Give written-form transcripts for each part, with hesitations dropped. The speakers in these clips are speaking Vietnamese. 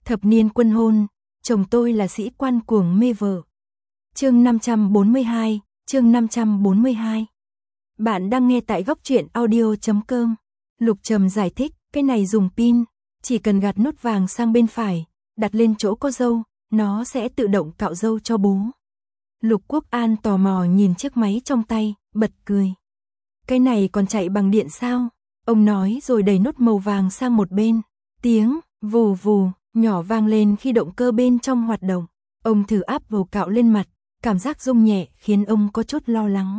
Thập niên quân hôn, chồng tôi là sĩ quan cuồng mê vợ. Chương 542, chương 542. Bạn đang nghe tại góc truyện audio.com. Lục Trầm giải thích, cái này dùng pin, chỉ cần gạt nút vàng sang bên phải, đặt lên chỗ có râu, nó sẽ tự động cạo râu cho bố. Lục Quốc An tò mò nhìn chiếc máy trong tay, bật cười. Cái này còn chạy bằng điện sao? Ông nói rồi đẩy nút màu vàng sang một bên. Tiếng vù vù nhỏ vang lên khi động cơ bên trong hoạt động. Ông thử áp vào cạo lên mặt, cảm giác rung nhẹ khiến ông có chút lo lắng.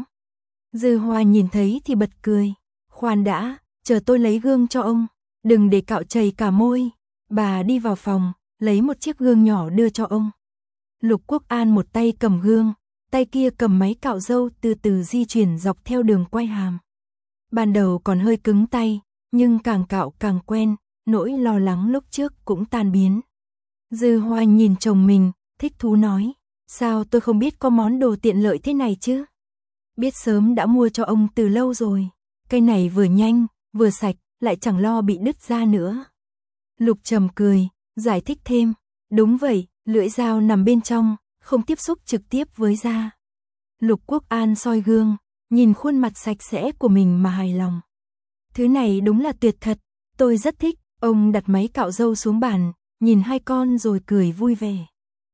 Dư Hoa nhìn thấy thì bật cười. Khoan đã, chờ tôi lấy gương cho ông, đừng để cạo chảy cả môi. Bà đi vào phòng, lấy một chiếc gương nhỏ đưa cho ông. Lục Quốc An một tay cầm gương, tay kia cầm máy cạo râu từ từ di chuyển dọc theo đường quai hàm. Ban đầu còn hơi cứng tay, nhưng càng cạo càng quen, nỗi lo lắng lúc trước cũng tan biến. Dư Hoa nhìn chồng mình, thích thú nói, sao tôi không biết có món đồ tiện lợi thế này chứ? Biết sớm đã mua cho ông từ lâu rồi, cái này vừa nhanh, vừa sạch, lại chẳng lo bị đứt da nữa. Lục Trầm cười, giải thích thêm, đúng vậy, lưỡi dao nằm bên trong, không tiếp xúc trực tiếp với da. Lục Quốc An soi gương, nhìn khuôn mặt sạch sẽ của mình mà hài lòng. Thứ này đúng là tuyệt thật, tôi rất thích. Ông đặt máy cạo râu xuống bàn, nhìn hai con rồi cười vui vẻ.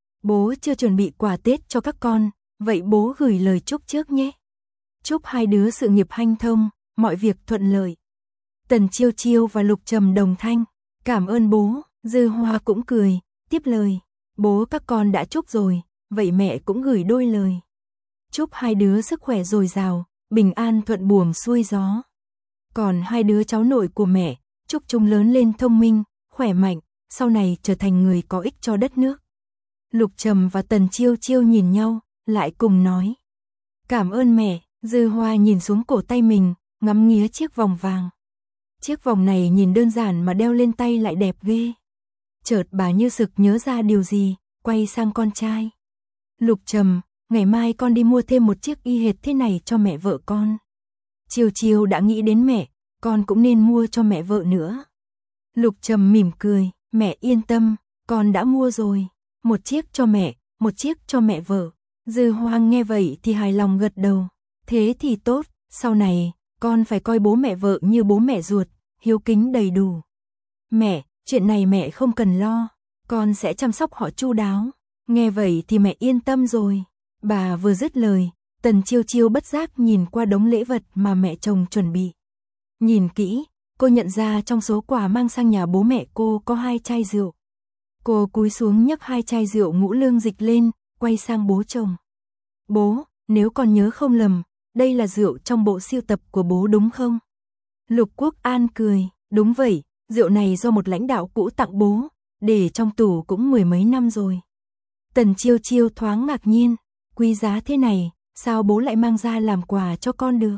Bố chưa chuẩn bị quà Tết cho các con, vậy bố gửi lời chúc trước nhé. Chúc hai đứa sự nghiệp hanh thông, mọi việc thuận lợi. Tần Chiêu Chiêu và Lục Trầm đồng thanh, cảm ơn bố. Dư Hoa cũng cười, tiếp lời, bố các con đã chúc rồi, vậy mẹ cũng gửi đôi lời. Chúc hai đứa sức khỏe dồi dào, bình an thuận buồm xuôi gió. Còn hai đứa cháu nội của mẹ, chúc chúng lớn lên thông minh, khỏe mạnh, sau này trở thành người có ích cho đất nước. Lục Trầm và Tần Chiêu Chiêu nhìn nhau, lại cùng nói. Cảm ơn mẹ. Dư Hoa nhìn xuống cổ tay mình, ngắm nghía chiếc vòng vàng. Chiếc vòng này nhìn đơn giản mà đeo lên tay lại đẹp ghê. Chợt bà như sực nhớ ra điều gì, quay sang con trai. Lục Trầm, ngày mai con đi mua thêm một chiếc y hệt thế này cho mẹ vợ con. Chiêu Chiêu đã nghĩ đến mẹ, con cũng nên mua cho mẹ vợ nữa. Lục Trầm mỉm cười, mẹ yên tâm, con đã mua rồi. Một chiếc cho mẹ, một chiếc cho mẹ vợ. Dư Hoa nghe vậy thì hài lòng gật đầu. Thế thì tốt, sau này, con phải coi bố mẹ vợ như bố mẹ ruột, hiếu kính đầy đủ. Mẹ, chuyện này mẹ không cần lo, con sẽ chăm sóc họ chu đáo. Nghe vậy thì mẹ yên tâm rồi. Bà vừa dứt lời, Tần Chiêu Chiêu bất giác nhìn qua đống lễ vật mà mẹ chồng chuẩn bị. Nhìn kỹ, cô nhận ra trong số quà mang sang nhà bố mẹ cô có 2 chai rượu. Cô cúi xuống nhấc 2 chai rượu ngũ lương dịch lên, quay sang bố chồng. Bố, nếu con nhớ không lầm, đây là rượu trong bộ sưu tập của bố đúng không? Lục Quốc An cười, đúng vậy, rượu này do một lãnh đạo cũ tặng bố, để trong tủ cũng 10 mấy năm rồi. Tần Chiêu Chiêu thoáng ngạc nhiên, quý giá thế này, sao bố lại mang ra làm quà cho con được?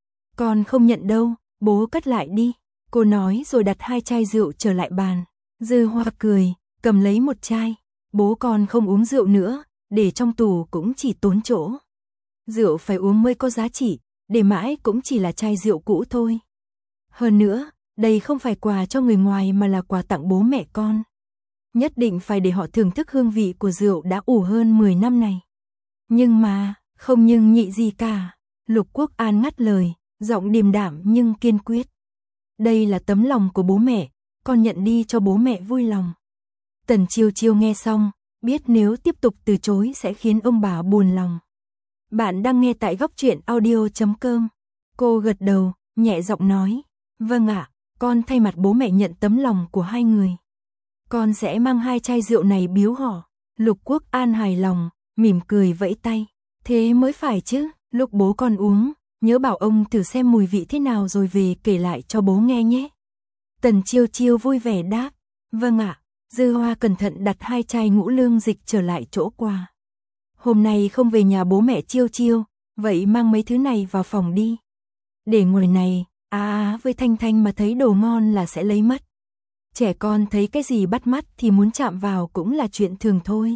Con không nhận đâu, bố cất lại đi. Cô nói rồi đặt 2 chai rượu trở lại bàn. Dư Hoa cười, cầm lấy một chai. Bố con không uống rượu nữa, để trong tủ cũng chỉ tốn chỗ. Rượu phải uống mới có giá trị, để mãi cũng chỉ là chai rượu cũ thôi. Hơn nữa, đây không phải quà cho người ngoài mà là quà tặng bố mẹ con. Nhất định phải để họ thưởng thức hương vị của rượu đã ủ hơn 10 năm này. Nhưng mà, không nhưng nhị gì cả. Lục Quốc An ngắt lời, giọng điềm đạm nhưng kiên quyết. Đây là tấm lòng của bố mẹ, con nhận đi cho bố mẹ vui lòng. Tần Chiêu Chiêu nghe xong, biết nếu tiếp tục từ chối sẽ khiến ông bà buồn lòng. Bạn đang nghe tại góc truyện audio.com. Cô gật đầu, nhẹ giọng nói, vâng ạ, con thay mặt bố mẹ nhận tấm lòng của hai người. Con sẽ mang 2 chai rượu này biếu họ. Lục Quốc An hài lòng, mỉm cười vẫy tay. Thế mới phải chứ, lúc bố con uống, nhớ bảo ông thử xem mùi vị thế nào rồi về kể lại cho bố nghe nhé. Tần Chiêu Chiêu vui vẻ đáp, vâng ạ. Dư Hoa cẩn thận đặt 2 chai ngũ lương dịch trở lại chỗ quà. Hôm nay không về nhà bố mẹ Chiêu Chiêu, vậy mang mấy thứ này vào phòng đi. Để ngoài này, với Thanh Thanh mà thấy đồ ngon là sẽ lấy mất. Trẻ con thấy cái gì bắt mắt thì muốn chạm vào cũng là chuyện thường thôi.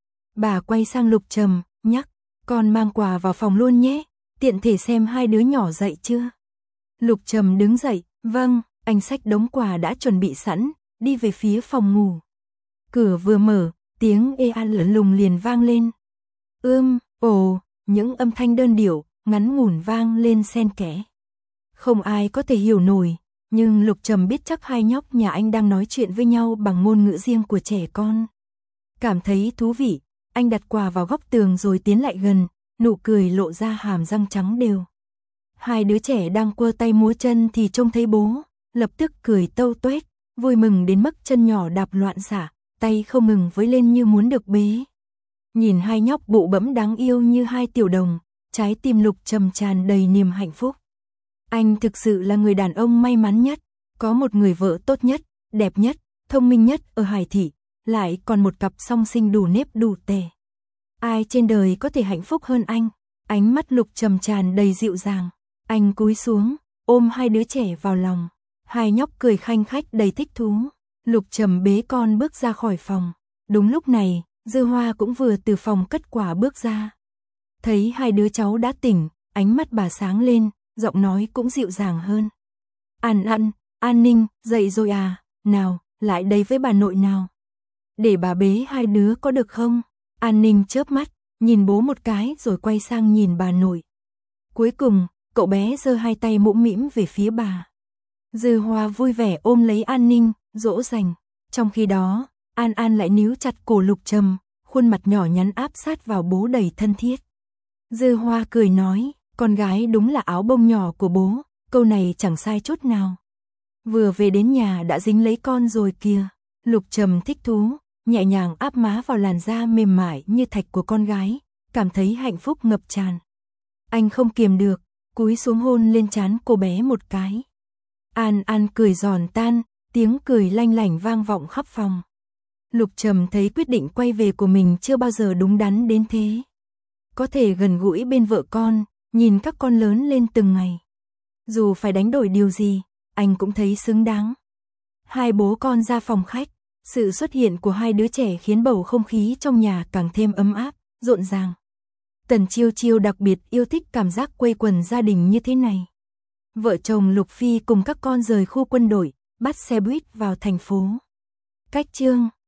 Bà quay sang Lục Trầm, nhắc, con mang quà vào phòng luôn nhé, tiện thể xem hai đứa nhỏ dậy chưa. Lục Trầm đứng dậy, vâng, anh xách đống quà đã chuẩn bị sẵn, đi về phía phòng ngủ. Cửa vừa mở, tiếng ê a lẫn lùng liền vang lên. Ồ, những âm thanh đơn điệu, ngắn ngủn vang lên xen kẽ. Không ai có thể hiểu nổi, nhưng Lục Trầm biết chắc hai nhóc nhà anh đang nói chuyện với nhau bằng ngôn ngữ riêng của trẻ con. Cảm thấy thú vị, anh đặt quà vào góc tường rồi tiến lại gần, nụ cười lộ ra hàm răng trắng đều. Hai đứa trẻ đang quơ tay múa chân thì trông thấy bố, lập tức cười tâu tuét, vui mừng đến mức chân nhỏ đạp loạn xạ, tay không ngừng với lên như muốn được bế. Nhìn hai nhóc bụ bẫm đáng yêu như hai tiểu đồng, trái tim Lục Trầm tràn đầy niềm hạnh phúc. Anh thực sự là người đàn ông may mắn nhất, có một người vợ tốt nhất, đẹp nhất, thông minh nhất ở Hải Thị, lại còn một cặp song sinh đủ nếp đủ tề. Ai trên đời có thể hạnh phúc hơn anh? Ánh mắt Lục Trầm tràn đầy dịu dàng. Anh cúi xuống, ôm hai đứa trẻ vào lòng. Hai nhóc cười khanh khách đầy thích thú. Lục Trầm bế con bước ra khỏi phòng. Đúng lúc này, Dư Hoa cũng vừa từ phòng cất quả bước ra. Thấy hai đứa cháu đã tỉnh, ánh mắt bà sáng lên, giọng nói cũng dịu dàng hơn. An Ninh, dậy rồi à? Nào, lại đây với bà nội nào. Để bà bế hai đứa có được không? An Ninh chớp mắt, nhìn bố một cái rồi quay sang nhìn bà nội. Cuối cùng, cậu bé giơ hai tay mũm mĩm về phía bà. Dư Hoa vui vẻ ôm lấy An Ninh, dỗ dành. Trong khi đó, An lại níu chặt cổ Lục Trầm, khuôn mặt nhỏ nhắn áp sát vào bố đầy thân thiết. Dư Hoa cười nói, con gái đúng là áo bông nhỏ của bố, câu này chẳng sai chút nào. Vừa về đến nhà đã dính lấy con rồi kìa. Lục Trầm thích thú, nhẹ nhàng áp má vào làn da mềm mại như thạch của con gái, cảm thấy hạnh phúc ngập tràn. Anh không kiềm được, cúi xuống hôn lên trán cô bé một cái. An cười giòn tan, tiếng cười lanh lảnh vang vọng khắp phòng. Lục Trầm thấy quyết định quay về của mình chưa bao giờ đúng đắn đến thế. Có thể gần gũi bên vợ con, nhìn các con lớn lên từng ngày. Dù phải đánh đổi điều gì, anh cũng thấy xứng đáng. Hai bố con ra phòng khách, sự xuất hiện của hai đứa trẻ khiến bầu không khí trong nhà càng thêm ấm áp, rộn ràng. Tần Chiêu Chiêu đặc biệt yêu thích cảm giác quây quần gia đình như thế này. Vợ chồng Lục Phi cùng các con rời khu quân đội, bắt xe buýt vào thành phố. Cách chương